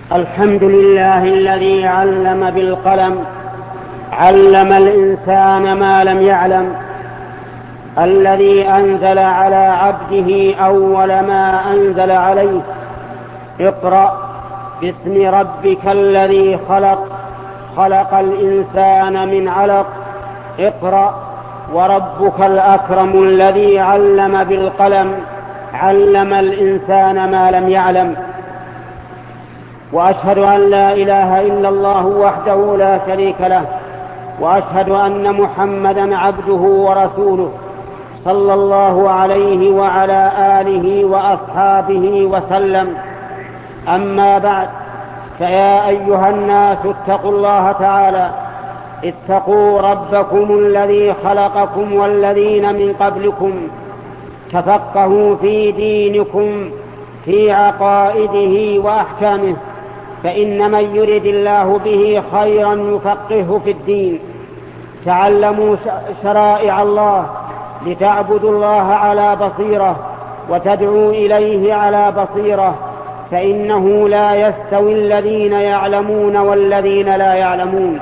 الحمد لله الذي علم بالقلم، علم الإنسان ما لم يعلم، الذي أنزل على عبده أول ما أنزل عليه: اقرأ باسم ربك الذي خلق، خلق الإنسان من علق، اقرأ وربك الأكرم الذي علم بالقلم، علم الإنسان ما لم يعلم. وأشهد أن لا إله إلا الله وحده لا شريك له، وأشهد أن محمدًا عبده ورسوله صلى الله عليه وعلى آله وأصحابه وسلم. أما بعد، فيا أيها الناس اتقوا الله تعالى، اتقوا ربكم الذي خلقكم والذين من قبلكم، تفقهوا في دينكم في عقائده وأحكامه، فإن من يرد الله به خيرا يفقهه في الدين. تعلموا شرائع الله لتعبدوا الله على بصيرة وتدعوا إليه على بصيرة، فإنه لا يستوي الذين يعلمون والذين لا يعلمون.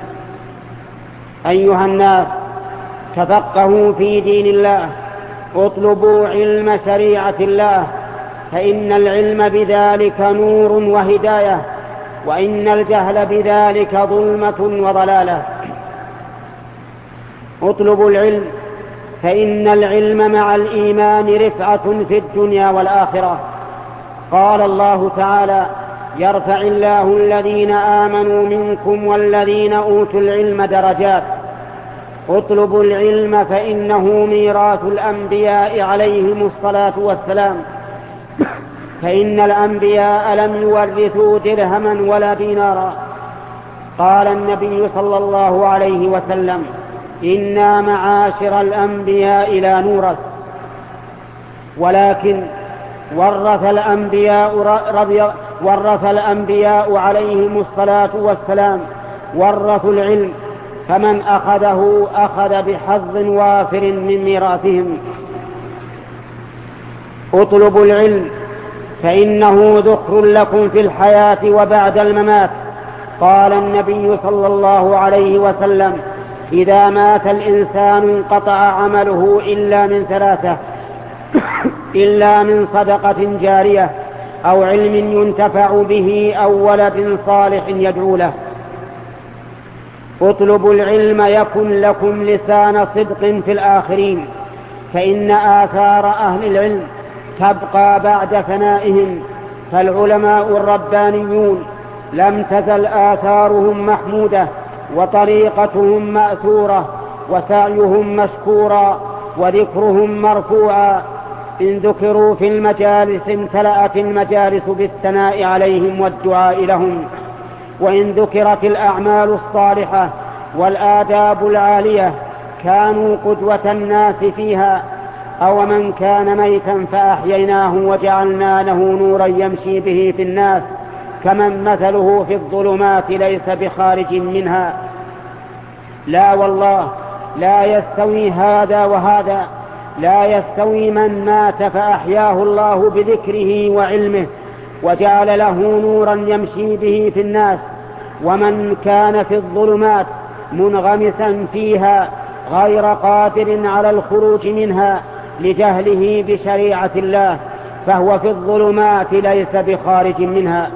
أيها الناس، تفقهوا في دين الله، اطلبوا علم شريعة الله، فإن العلم بذلك نور وهداية، وإن الجهل بذلك ظلمة وضلالة. اطلبوا العلم، فإن العلم مع الإيمان رفعة في الدنيا والآخرة. قال الله تعالى: يرفع الله الذين آمنوا منكم والذين أوتوا العلم درجات. اطلبوا العلم، فإنه ميراث الأنبياء عليهم الصلاة والسلام، فإن الأنبياء لم يورثوا درهما ولا دينارا. قال النبي صلى الله عليه وسلم: إنا معاشر الأنبياء لا نورث، ولكن ورث الأنبياء عليهم الصلاة والسلام ورثوا العلم، فمن أخذه أخذ بحظ وافر من ميراثهم. اطلبوا العلم، فإنه ذخر لكم في الحياة وبعد الممات. قال النبي صلى الله عليه وسلم: إذا مات الإنسان انقطع عمله إلا من ثلاثة: إلا من صدقة جارية، أو علم ينتفع به، أو ولد صالح يدعو له. اطلبوا العلم يكن لكم لسان صدق في الآخرين، فإن آثار أهل العلم تبقى بعد فنائهم، فالعلماء الربانيون لم تزل آثارهم محمودة، وطريقتهم مأثورة، وسعيهم مشكورا، وذكرهم مرفوعا. إن ذكروا في المجالس امتلأت المجالس بالثناء عليهم والدعاء لهم، وإن ذكرت الأعمال الصالحة والآداب العالية كانوا قدوة الناس فيها. أو من كان ميتا فأحييناه وجعلنا له نورا يمشي به في الناس، كمن مثله في الظلمات ليس بخارج منها. لا والله، لا يستوي هذا وهذا. لا يستوي من مات فأحياه الله بذكره وعلمه وجعل له نورا يمشي به في الناس، ومن كان في الظلمات منغمسا فيها غير قادر على الخروج منها لجهله بشريعة الله، فهو في الظلمات ليس بخارج منها.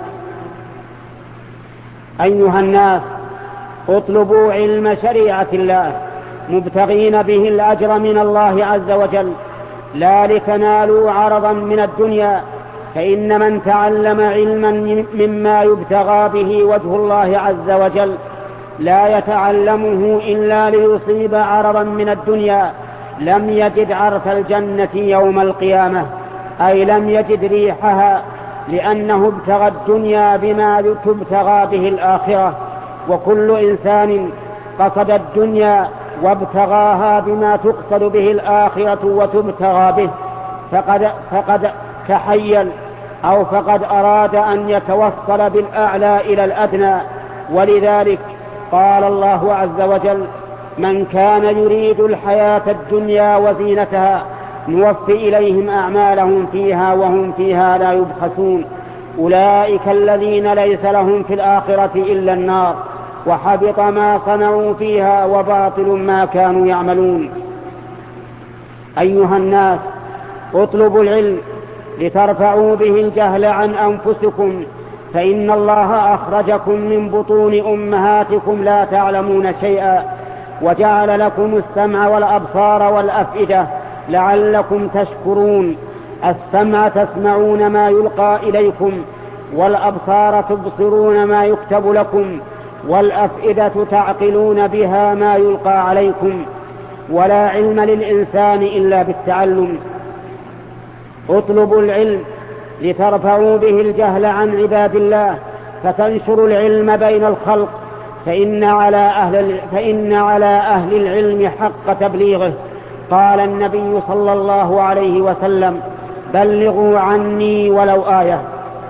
أيها الناس، اطلبوا علم شريعة الله مبتغين به الأجر من الله عز وجل، لا لتنالوا عرضا من الدنيا، فإن من تعلم علما مما يبتغى به وجه الله عز وجل لا يتعلمه إلا ليصيب عرضا من الدنيا لم يجد عرف الجنة يوم القيامة، أي لم يجد ريحها، لأنه ابتغى الدنيا بما تبتغى به الآخرة. وكل إنسان قصد الدنيا وابتغاها بما تقصد به الآخرة وتبتغى به فقد تحيل، أو فقد أراد أن يتوصل بالأعلى إلى الأدنى. ولذلك قال الله عز وجل: من كان يريد الحياة الدنيا وزينتها نوفي إليهم أعمالهم فيها وهم فيها لا يبخسون. أولئك الذين ليس لهم في الآخرة إلا النار وحبط ما صنعوا فيها وباطل ما كانوا يعملون. أيها الناس، اطلبوا العلم لترفعوا به الجهل عن أنفسكم، فإن الله أخرجكم من بطون أمهاتكم لا تعلمون شيئا، وجعل لكم السمع والأبصار والأفئدة لعلكم تشكرون. السمع تسمعون ما يلقى إليكم، والأبصار تبصرون ما يكتب لكم، والأفئدة تعقلون بها ما يلقى عليكم. ولا علم للإنسان إلا بالتعلم. اطلبوا العلم لترفعوا به الجهل عن عباد الله، فتنشروا العلم بين الخلق، فإن على أهل العلم حق تبليغه. قال النبي صلى الله عليه وسلم: بلغوا عني ولو آية.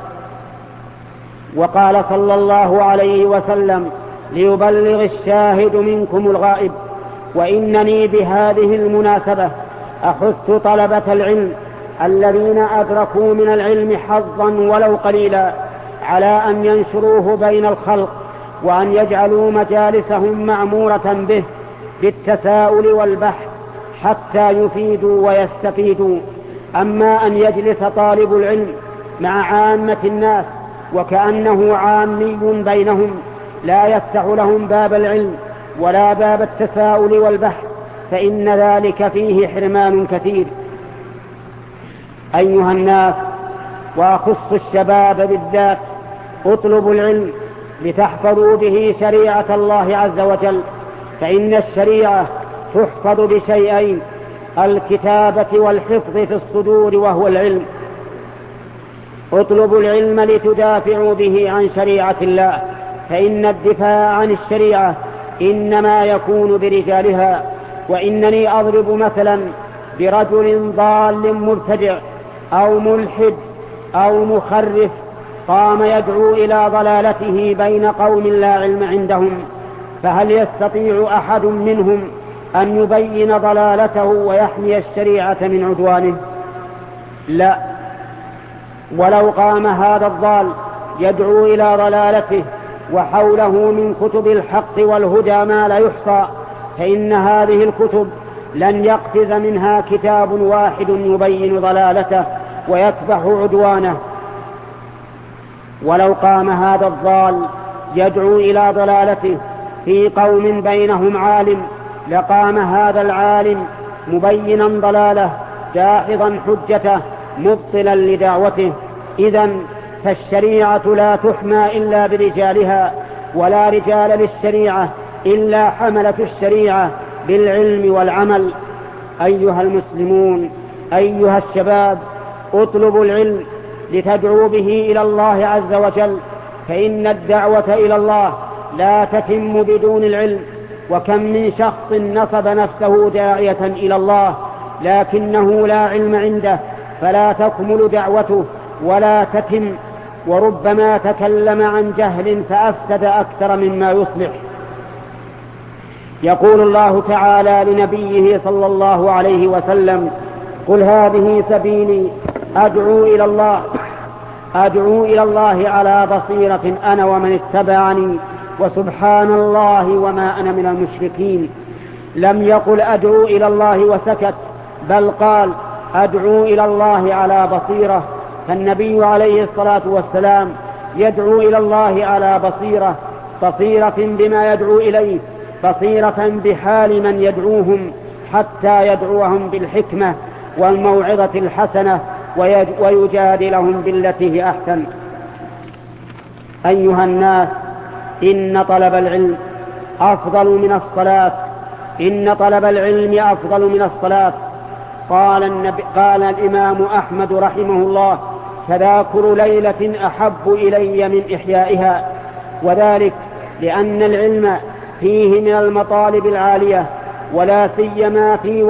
وقال صلى الله عليه وسلم: ليبلغ الشاهد منكم الغائب. وإنني بهذه المناسبة أحث طلبة العلم الذين أدركوا من العلم حظا ولو قليلا على أن ينشروه بين الخلق، وأن يجعلوا مجالسهم معمورة به بالتساؤل والبحث حتى يفيدوا ويستفيدوا. أما أن يجلس طالب العلم مع عامة الناس وكأنه عامي بينهم، لا يفتح لهم باب العلم ولا باب التساؤل والبحث، فإن ذلك فيه حرمان كثير. أيها الناس، وأخص الشباب بالذات، اطلبوا العلم لتحفظوا به شريعة الله عز وجل، فإن الشريعة تحفظ بشيئين: الكتابة والحفظ في الصدور، وهو العلم. اطلبوا العلم لتدافعوا به عن شريعة الله، فإن الدفاع عن الشريعة إنما يكون برجالها. وإنني أضرب مثلا برجل ضال مبتدع أو ملحد أو مخرف قام يدعو إلى ضلالته بين قوم لا علم عندهم، فهل يستطيع أحد منهم أن يبين ضلالته ويحمي الشريعة من عدوانه؟ لا. ولو قام هذا الضال يدعو إلى ضلالته وحوله من كتب الحق والهدى ما لا يحصى، فإن هذه الكتب لن يقفز منها كتاب واحد يبين ضلالته ويكبح عدوانه. ولو قام هذا الضال يدعو إلى ضلالته في قوم بينهم عالم، لقام هذا العالم مبينا ضلاله داحضا حجته مبطلا لدعوته. إذن فالشريعة لا تحمى إلا برجالها، ولا رجال للشريعة إلا حملة الشريعة بالعلم والعمل. أيها المسلمون، أيها الشباب، اطلبوا العلم لتدعوا به إلى الله عز وجل، فإن الدعوة إلى الله لا تتم بدون العلم. وكم من شخص نصب نفسه داعية إلى الله لكنه لا علم عنده، فلا تكمل دعوته ولا تتم، وربما تكلم عن جهل فأفسد أكثر مما يصلح. يقول الله تعالى لنبيه صلى الله عليه وسلم: قل هذه سبيلي أدعو إلى الله على بصيرة أنا ومن اتبعني وسبحان الله وما أنا من المشركين. لم يقل أدعو إلى الله وسكت، بل قال أدعو إلى الله على بصيرة. فالنبي عليه الصلاة والسلام يدعو إلى الله على بصيرة بما يدعو إليه، بصيرة بحال من يدعوهم، حتى يدعوهم بالحكمة والموعظة الحسنة ويجادلهم بالتي هي أحسن. أيها الناس، إن طلب العلم أفضل من الصلاة. قال الإمام أحمد رحمه الله: تذاكر ليلة أحب إلي من إحيائها. وذلك لأن العلم فيه من المطالب العالية، ولا سيما في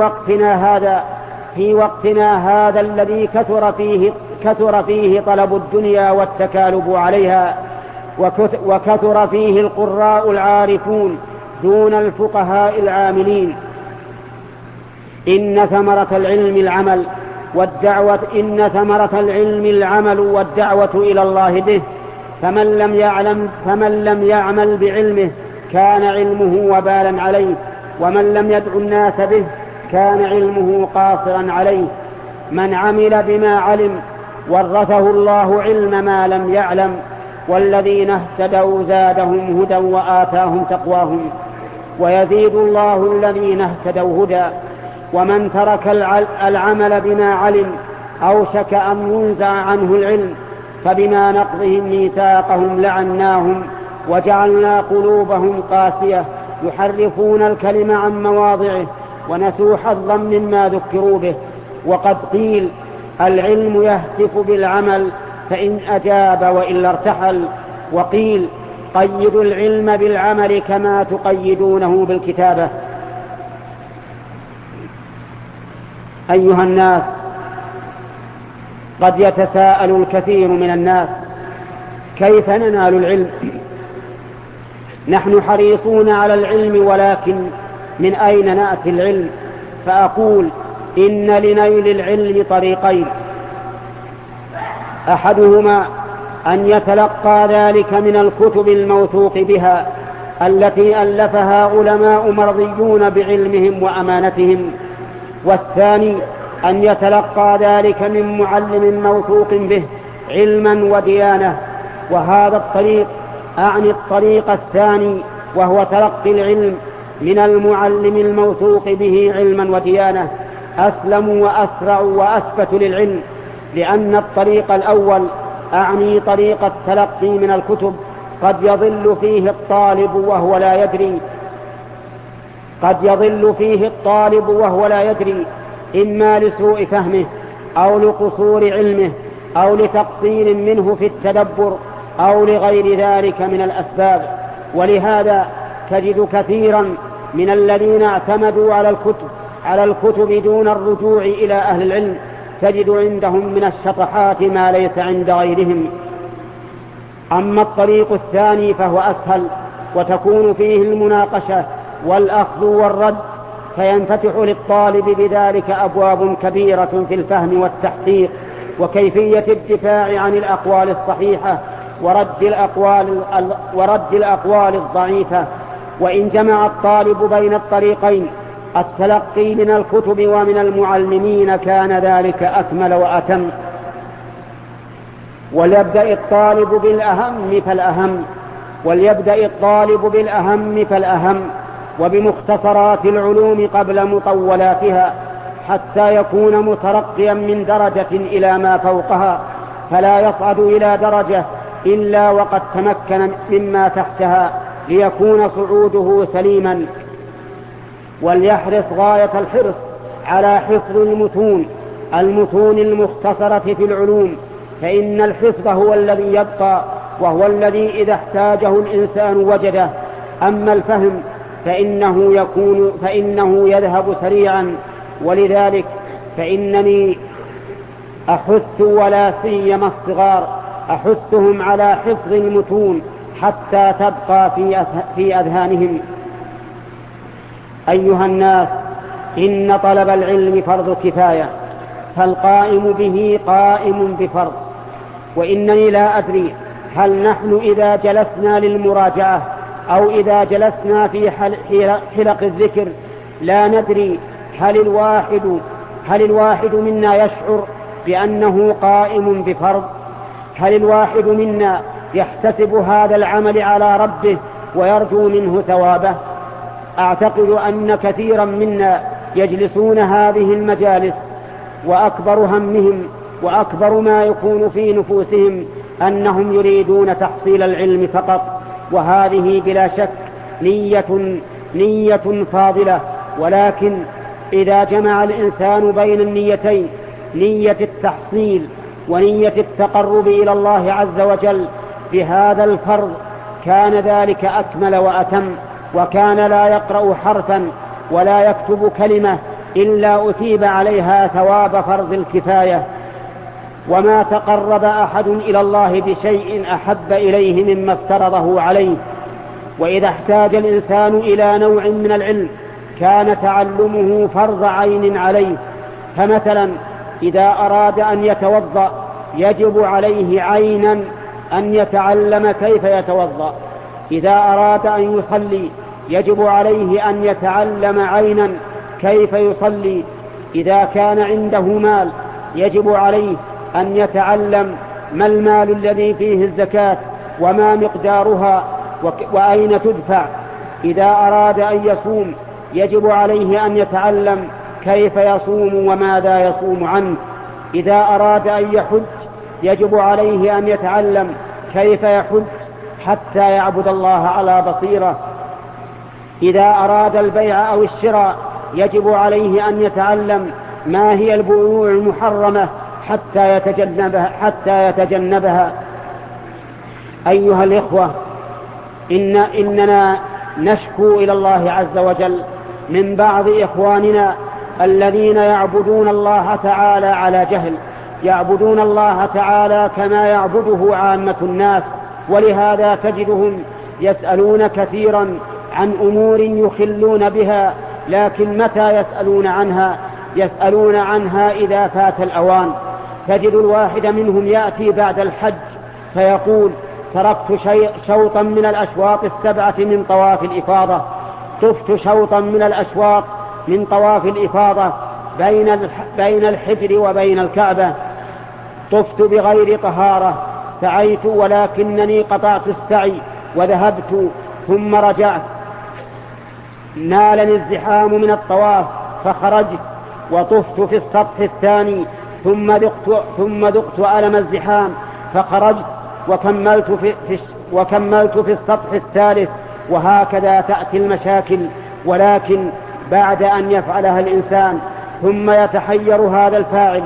وقتنا هذا الذي كثر فيه طلب الدنيا والتكالب عليها، وكثر فيه القراء العارفون دون الفقهاء العاملين. إن ثمرة العلم العمل، إن ثمرة العلم العمل والدعوة إلى الله به، فمن لم يعمل بعلمه كان علمه وبالا عليه، ومن لم يدع الناس به كان علمه قاصرا عليه. من عمل بما علم ورثه الله علم ما لم يعلم، والذين اهتدوا زادهم هدى وآتاهم تقواهم، ويزيد الله الذين اهتدوا هدى. ومن ترك العمل بما علم أوشك أن ينزع عنه العلم، فبما نقضهم ميثاقهم لعناهم وجعلنا قلوبهم قاسية يحرفون الكلم عن مواضعه ونسوا حظا مما ذكروا به. وقد قيل العلم يهتف بالعمل فإن أجاب وإلا ارتحل، وقيل قيدوا العلم بالعمل كما تقيدونه بالكتابة. أيها الناس، قد يتساءل الكثير من الناس كيف ننال العلم؟ نحن حريصون على العلم، ولكن من أين نأتي العلم؟ فأقول إن لنيل العلم طريقين: أحدهما أن يتلقى ذلك من الكتب الموثوق بها التي ألفها علماء مرضيون بعلمهم وأمانتهم، والثاني أن يتلقى ذلك من معلم موثوق به علما وديانة. وهذا الطريق أعني الطريق الثاني، وهو تلقي العلم من المعلم الموثوق به علما وديانة، أسلم وأسرع وأثبت للعلم، لأن الطريق الأول أعني طريق التلقي من الكتب قد يضل فيه الطالب وهو لا يدري، إما لسوء فهمه أو لقصور علمه أو لتقصير منه في التدبر أو لغير ذلك من الأسباب. ولهذا تجد كثيرا من الذين اعتمدوا على الكتب دون الرجوع إلى أهل العلم تجد عندهم من الشطحات ما ليس عند غيرهم. أما الطريق الثاني فهو أسهل، وتكون فيه المناقشة والأخذ والرد، فينفتح للطالب بذلك أبواب كبيرة في الفهم والتحقيق وكيفية الدفاع عن الأقوال الصحيحة ورد الأقوال الضعيفة. وإن جمع الطالب بين الطريقين، التلقي من الكتب ومن المعلمين، كان ذلك أكمل وأتم. وليبدأ الطالب بالأهم فالأهم وبمختصرات العلوم قبل مطولاتها، حتى يكون مترقيا من درجة إلى ما فوقها، فلا يصعد إلى درجة إلا وقد تمكن مما تحتها ليكون صعوده سليما. وليحرص غاية الحرص على حفظ المتون المختصرة في العلوم، فإن الحفظ هو الذي يبقى، وهو الذي إذا احتاجه الإنسان وجده. أما الفهم فإنه يذهب سريعا. ولذلك فإنني أحث ولا سيما الصغار أحثهم على حفظ المتون حتى تبقى في أذهانهم. أيها الناس، إن طلب العلم فرض كفاية، فالقائم به قائم بفرض. وإنني لا أدري هل نحن إذا جلسنا للمراجعة أو إذا جلسنا في حلق الذكر لا ندري هل الواحد منا يشعر بأنه قائم بفرض؟ هل الواحد منا يحتسب هذا العمل على ربه ويرجو منه ثوابه؟ أعتقد أن كثيرا منا يجلسون هذه المجالس وأكبر همهم وأكبر ما يكون في نفوسهم أنهم يريدون تحصيل العلم فقط، وهذه بلا شك نية فاضلة. ولكن إذا جمع الإنسان بين النيتين، نية التحصيل ونية التقرب إلى الله عز وجل بهذا الفرض، كان ذلك أكمل وأتم، وكان لا يقرأ حرفا ولا يكتب كلمة إلا أثيب عليها ثواب فرض الكفاية. وما تقرب أحد إلى الله بشيء أحب إليه مما افترضه عليه. وإذا احتاج الإنسان إلى نوع من العلم كان تعلمه فرض عين عليه. فمثلا إذا أراد أن يتوضأ يجب عليه عينا أن يتعلم كيف يتوضأ، إذا أراد أن يصلي يجب عليه أن يتعلم عينا كيف يصلي، إذا كان عنده مال يجب عليه أن يتعلم ما المال الذي فيه الزكاة وما مقدارها وأين تدفع، إذا أراد أن يصوم يجب عليه أن يتعلم كيف يصوم وماذا يصوم عنه، إذا أراد أن يحج يجب عليه أن يتعلم كيف يحج حتى يعبد الله على بصيرة، إذا أراد البيع أو الشراء يجب عليه أن يتعلم ما هي البيوع المحرمة حتى يتجنبها. أيها الإخوة، إننا نشكو إلى الله عز وجل من بعض إخواننا الذين يعبدون الله تعالى على جهل، يعبدون الله تعالى كما يعبده عامة الناس، ولهذا تجدهم يسألون كثيرا عن أمور يخلون بها، لكن متى يسألون عنها إذا فات الأوان. تجد الواحد منهم يأتي بعد الحج فيقول: تركت شوطا من الأشواط السبعة من طواف الإفاضة، طفت شوطا من الأشواط من طواف الإفاضة بين الحجر وبين الكعبة، طفت بغير طهارة، سعيت ولكنني قطعت السعي وذهبت ثم رجعت، نالني الزحام من الطواف فخرجت وطفت في السطح الثاني ثم ذقت ألم الزحام فخرجت وكملت في السطح الثالث، وهكذا تأتي المشاكل. ولكن بعد أن يفعلها الإنسان ثم يتحير هذا الفاعل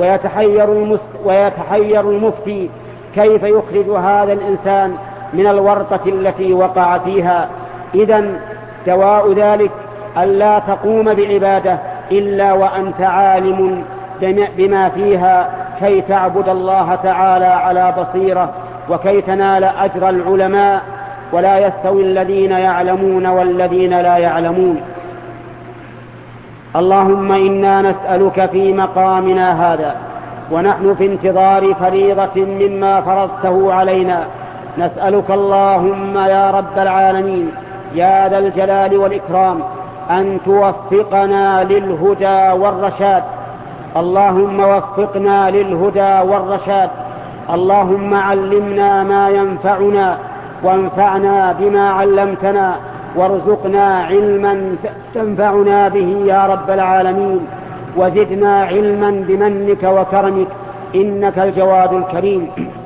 ويتحير المفتي كيف يخرج هذا الإنسان من الورطة التي وقع فيها. إذن دواء ذلك ألا تقوم بعبادة إلا وأنت عالم بما فيها، كي تعبد الله تعالى على بصيرة وكي تنال أجر العلماء، ولا يستوي الذين يعلمون والذين لا يعلمون. اللهم إنا نسألك في مقامنا هذا ونحن في انتظار فريضة مما فرضته علينا، نسألك اللهم يا رب العالمين يا ذا الجلال والإكرام أن توفقنا للهدى والرشاد. اللهم وفقنا للهدى والرشاد. اللهم علمنا ما ينفعنا وانفعنا بما علمتنا، وارزقنا علما تنفعنا به يا رب العالمين، وزدنا علما بمنك وكرمك إنك الجواد الكريم.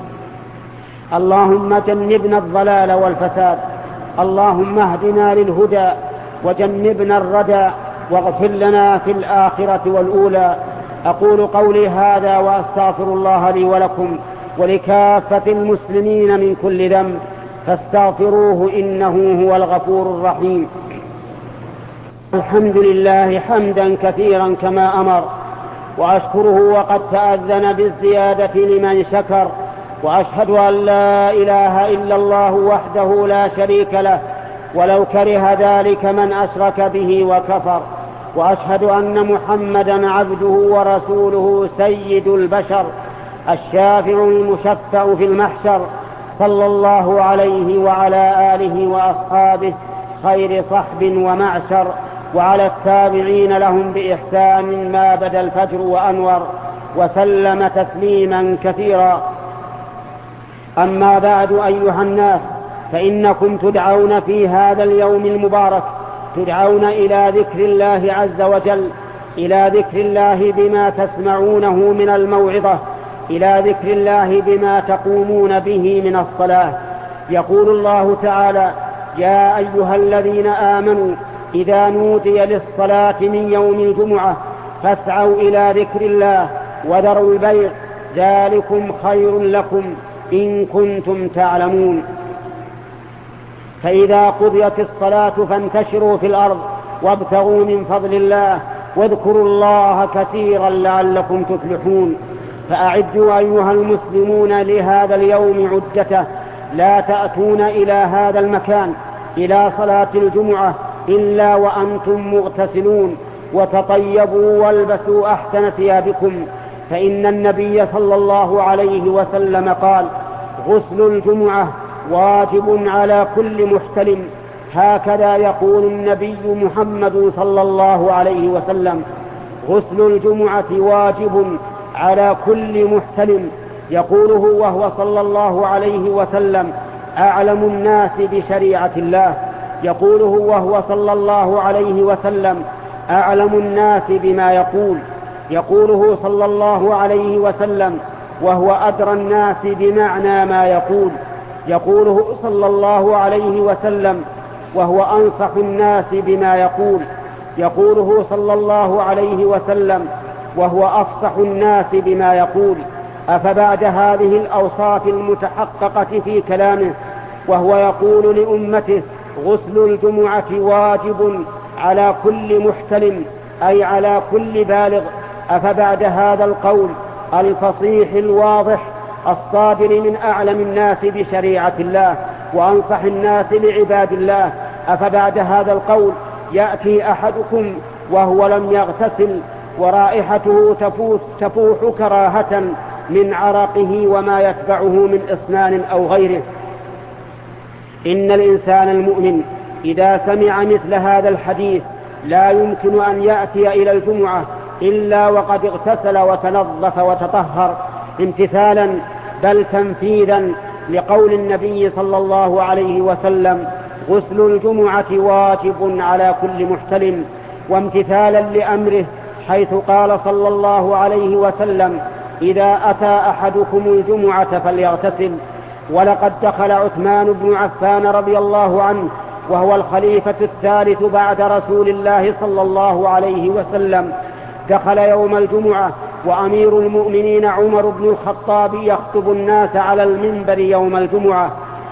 اللهم جنبنا الضلال والفساد، اللهم اهدنا للهدى وجنبنا الردى، واغفر لنا في الآخرة والأولى. أقول قولي هذا وأستغفر الله لي ولكم ولكافة المسلمين من كل ذنب، فاستغفروه إنه هو الغفور الرحيم. الحمد لله حمدا كثيرا كما أمر، وأشكره وقد تأذن بالزيادة لمن شكر، وأشهد أن لا إله إلا الله وحده لا شريك له، ولو كره ذلك من أشرك به وكفر، وأشهد أن محمدا عبده ورسوله سيد البشر الشافع المشفع في المحشر، صلى الله عليه وعلى آله وأصحابه خير صحب ومعشر، وعلى التابعين لهم بإحسان ما بدا الفجر وأنور، وسلم تسليما كثيرا. أما بعد أيها الناس، فإنكم تدعون في هذا اليوم المبارك، تدعون إلى ذكر الله عز وجل، إلى ذكر الله بما تسمعونه من الموعظة، إلى ذكر الله بما تقومون به من الصلاة. يقول الله تعالى: يا أيها الذين آمنوا إذا نودي للصلاة من يوم الجمعة فاسعوا إلى ذكر الله وذروا البيع، ذلكم خير لكم إن كنتم تعلمون. فإذا قضيت الصلاة فانتشروا في الأرض وابتغوا من فضل الله واذكروا الله كثيرا لعلكم تفلحون. فأعدوا أيها المسلمون لهذا اليوم عدته، لا تأتون إلى هذا المكان إلى صلاة الجمعة إلا وأنتم مغتسلون، وتطيبوا والبسوا أحسن ثيابكم، فإن النبي صلى الله عليه وسلم قال: غسل الجمعة واجب على كل محتلم. هكذا يقول النبي محمد صلى الله عليه وسلم: غسل الجمعة واجب على كل محتلم. يقوله وهو صلى الله عليه وسلم أعلم الناس بشريعة الله، يقوله وهو صلى الله عليه وسلم أعلم الناس بما يقول، يقوله صلى الله عليه وسلم وهو أدرى الناس بمعنى ما يقول، يقوله صلى الله عليه وسلم وهو أنصح الناس بما يقول، يقوله صلى الله عليه وسلم وهو أفصح الناس بما يقول. أفبعد هذه الأوصاف المتحققة في كلامه وهو يقول لأمته: غسل الجمعة واجب على كل محتلم، أي على كل بالغ، أفبعد هذا القول الفصيح الواضح الصادر من أعلم الناس بشريعة الله وأنصح الناس لعباد الله، أفبعد هذا القول يأتي أحدكم وهو لم يغتسل ورائحته تفوح كراهة من عرقه وما يتبعه من إسنان أو غيره؟ إن الإنسان المؤمن إذا سمع مثل هذا الحديث لا يمكن أن يأتي إلى الجمعة إلا وقد اغتسل وتنظف وتطهر امتثالا بل تنفيذا لقول النبي صلى الله عليه وسلم: غسل الجمعة واجب على كل محتلم، وامتثالا لأمره حيث قال صلى الله عليه وسلم: إذا أتى أحدكم الجمعة فليغتسل. ولقد دخل عثمان بن عفان رضي الله عنه وهو الخليفة الثالث بعد رسول الله صلى الله عليه وسلم، دخل يوم الجمعة وأمير المؤمنين عمر بن الخطاب يخطب الناس على المنبر يوم الجمعة،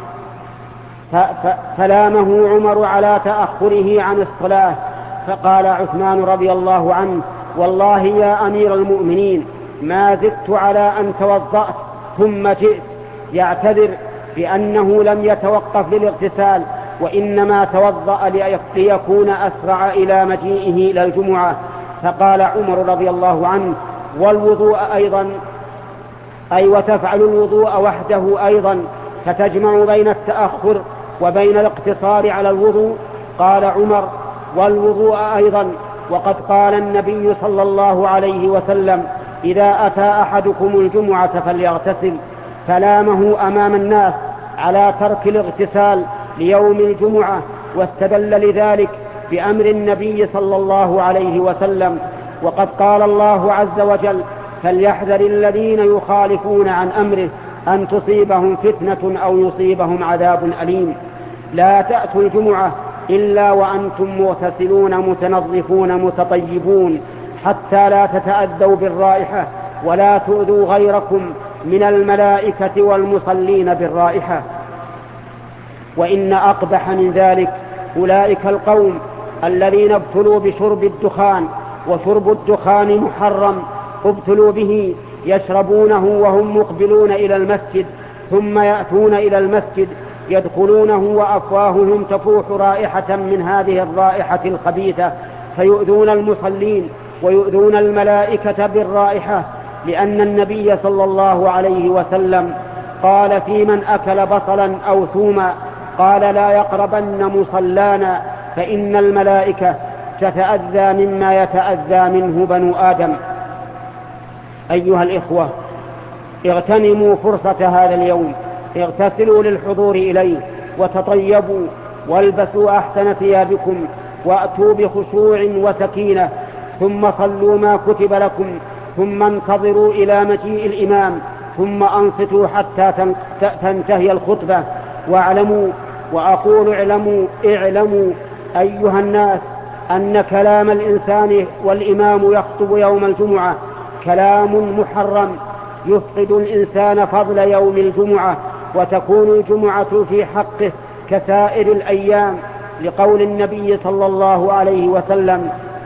فلامه عمر على تأخره عن الصلاة، فقال عثمان رضي الله عنه: والله يا أمير المؤمنين ما زدت على أن توضأت ثم جئت، يعتذر بأنه لم يتوقف للاغتسال وإنما توضأ ليكون أسرع إلى مجيئه إلى الجمعة. فقال عمر رضي الله عنه: والوضوء أيضا، أي وتفعل الوضوء وحده أيضا، فتجمع بين التأخر وبين الاقتصار على الوضوء؟ قال عمر: والوضوء أيضا، وقد قال النبي صلى الله عليه وسلم: إذا أتى أحدكم الجمعة فليغتسل. فلامه أمام الناس على ترك الاغتسال ليوم الجمعة، واستدل لذلك بأمر النبي صلى الله عليه وسلم، وقد قال الله عز وجل: فليحذر الذين يخالفون عن أمره أن تصيبهم فتنة أو يصيبهم عذاب أليم. لا تأتوا الجمعة إلا وأنتم مغتسلون متنظفون متطيبون، حتى لا تتأذوا بالرائحة ولا تؤذوا غيركم من الملائكة والمصلين بالرائحة. وإن أقبح من ذلك أولئك القوم الذين ابتلوا بشرب الدخان، وشرب الدخان محرم، ابتلوا به يشربونه وهم مقبلون إلى المسجد، ثم يأتون إلى المسجد يدخلونه وأفواههم تفوح رائحة من هذه الرائحة الخبيثة، فيؤذون المصلين ويؤذون الملائكة بالرائحة، لأن النبي صلى الله عليه وسلم قال في من أكل بصلا أو ثوما، قال: لا يقربن مصلانا فإن الملائكة تتأذى مما يتأذى منه بنو آدم. أيها الإخوة، اغتنموا فرصة هذا اليوم، اغتسلوا للحضور إليه، وتطيبوا، والبسوا أحسن ثيابكم، وأتوا بخشوع وسكينة، ثم صلوا ما كتب لكم، ثم انتظروا إلى مجيء الإمام، ثم أنصتوا حتى تنتهي الخطبة. واعلموا، وأقول اعلموا أيها الناس أن كلام الإنسان والإمام يخطب يوم الجمعة كلام محرم يفقد الإنسان فضل يوم الجمعة، وتكون الجمعة في حقه كسائر الأيام، لقول النبي صلى الله عليه وسلم: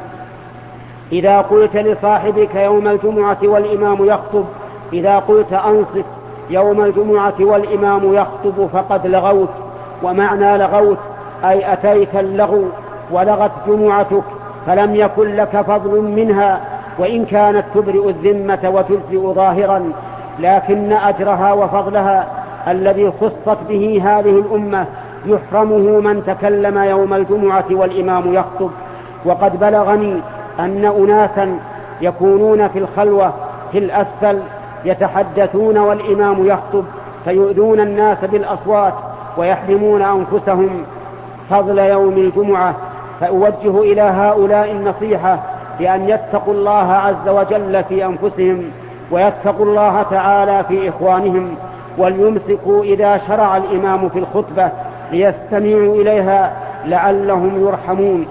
إذا قلت لصاحبك يوم الجمعة والإمام يخطب، إذا قلت أنصت يوم الجمعة والإمام يخطب فقد لغوت. ومعنى لغوت أي أتيت اللغو ولغت جمعتك، فلم يكن لك فضل منها، وإن كانت تبرئ الذمة وتجزئ ظاهرا، لكن أجرها وفضلها الذي خصت به هذه الأمة يحرمه من تكلم يوم الجمعة والإمام يخطب. وقد بلغني أن أناسا يكونون في الخلوة في الأسفل يتحدثون والإمام يخطب فيؤذون الناس بالأصوات ويحرمون أنفسهم فضل يوم الجمعة. فأوجه إلى هؤلاء النصيحة بأن يتقوا الله عز وجل في أنفسهم ويتقوا الله تعالى في إخوانهم، وليمسكوا إذا شرع الإمام في الخطبة ليستمعوا إليها لعلهم يرحمون.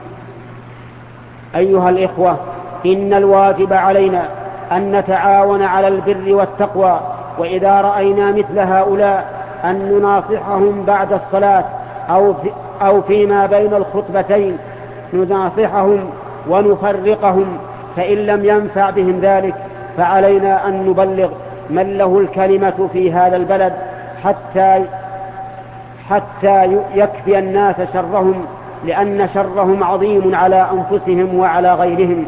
أيها الإخوة، إن الواجب علينا أن نتعاون على البر والتقوى، وإذا رأينا مثل هؤلاء أن نناصحهم بعد الصلاة أو فيما بين الخطبتين، نناصحهم ونفرقهم، فإن لم ينفع بهم ذلك فعلينا أن نبلغ من له الكلمة في هذا البلد حتى يكفي الناس شرهم، لأن شرهم عظيم على أنفسهم وعلى غيرهم.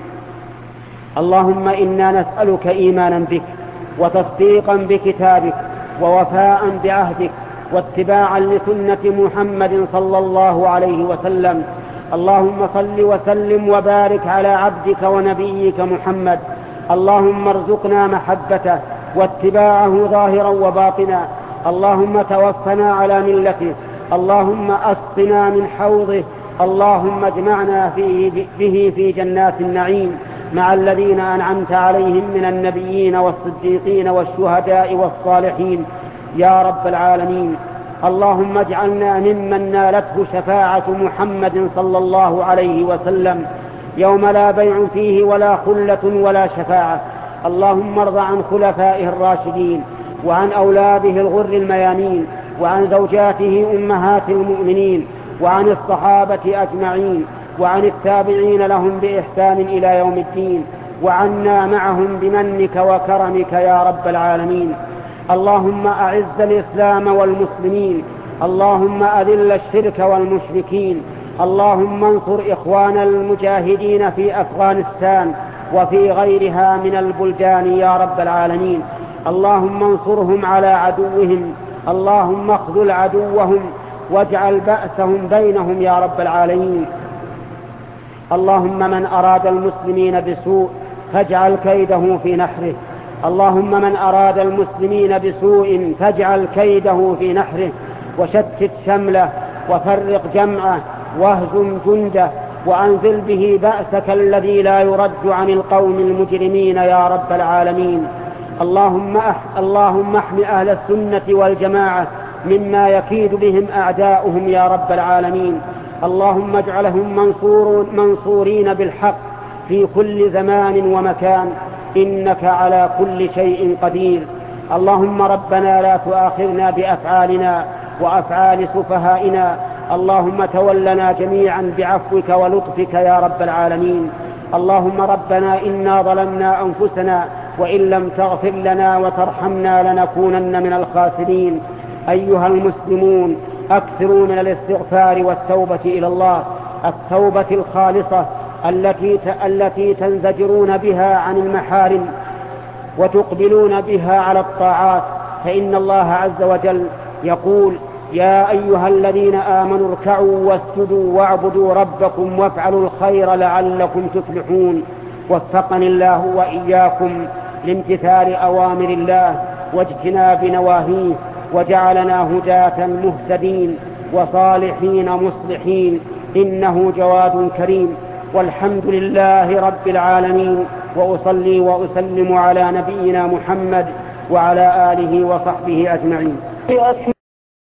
اللهم إنا نسألك إيمانا بك وتصديقا بكتابك ووفاء بعهدك واتباعا لسنة محمد صلى الله عليه وسلم. اللهم صل وسلم وبارك على عبدك ونبيك محمد. اللهم ارزقنا محبته واتباعه ظاهرا وباطنا. اللهم توفنا على ملته. اللهم أسقنا من حوضه. اللهم اجمعنا به في جنات النعيم مع الذين أنعمت عليهم من النبيين والصديقين والشهداء والصالحين يا رب العالمين. اللهم اجعلنا ممن نالته شفاعة محمد صلى الله عليه وسلم يوم لا بيع فيه ولا خلة ولا شفاعة. اللهم ارض عن خلفائه الراشدين وعن أولاده الغر الميامين وعن زوجاته أمهات المؤمنين وعن الصحابة أجمعين وعن التابعين لهم بإحسان إلى يوم الدين، وعنا معهم بمنك وكرمك يا رب العالمين. اللهم أعز الإسلام والمسلمين. اللهم أذل الشرك والمشركين. اللهم انصر إخوان المجاهدين في أفغانستان وفي غيرها من البلدان يا رب العالمين. اللهم انصرهم على عدوهم. اللهم اخذل عدوهم واجعل بأسهم بينهم يا رب العالمين. اللهم من أراد المسلمين بسوء فاجعل كيده في نحره. اللهم من أراد المسلمين بسوء فاجعل كيده في نحره، وشتت شمله وفرق جمعه واهزم جنده، وأنزل به بأسك الذي لا يرد عن القوم المجرمين يا رب العالمين. اللهم احم أهل السنة والجماعة مما يكيد بهم أعداؤهم يا رب العالمين. اللهم اجعلهم منصورين بالحق في كل زمان ومكان، إنك على كل شيء قدير. اللهم ربنا لا تؤاخذنا بأفعالنا وأفعال سفهائنا. اللهم تولنا جميعا بعفوك ولطفك يا رب العالمين. اللهم ربنا إنا ظلمنا أنفسنا وإن لم تغفر لنا وترحمنا لنكونن من الخاسرين. أيها المسلمون، أكثروا من الاستغفار والتوبة إلى الله، التوبة الخالصة التي تنزجرون بها عن المحارم وتقبلون بها على الطاعات، فإن الله عز وجل يقول: يا أيها الذين آمنوا اركعوا واسجدوا واعبدوا ربكم وافعلوا الخير لعلكم تفلحون. وفقني الله وإياكم لامتثال أوامر الله واجتناب نواهيه، وجعلنا هداة مهتدين وصالحين مصلحين، إنه جواد كريم. والحمد لله رب العالمين، وأصلي وأسلم على نبينا محمد وعلى آله وصحبه أجمعين.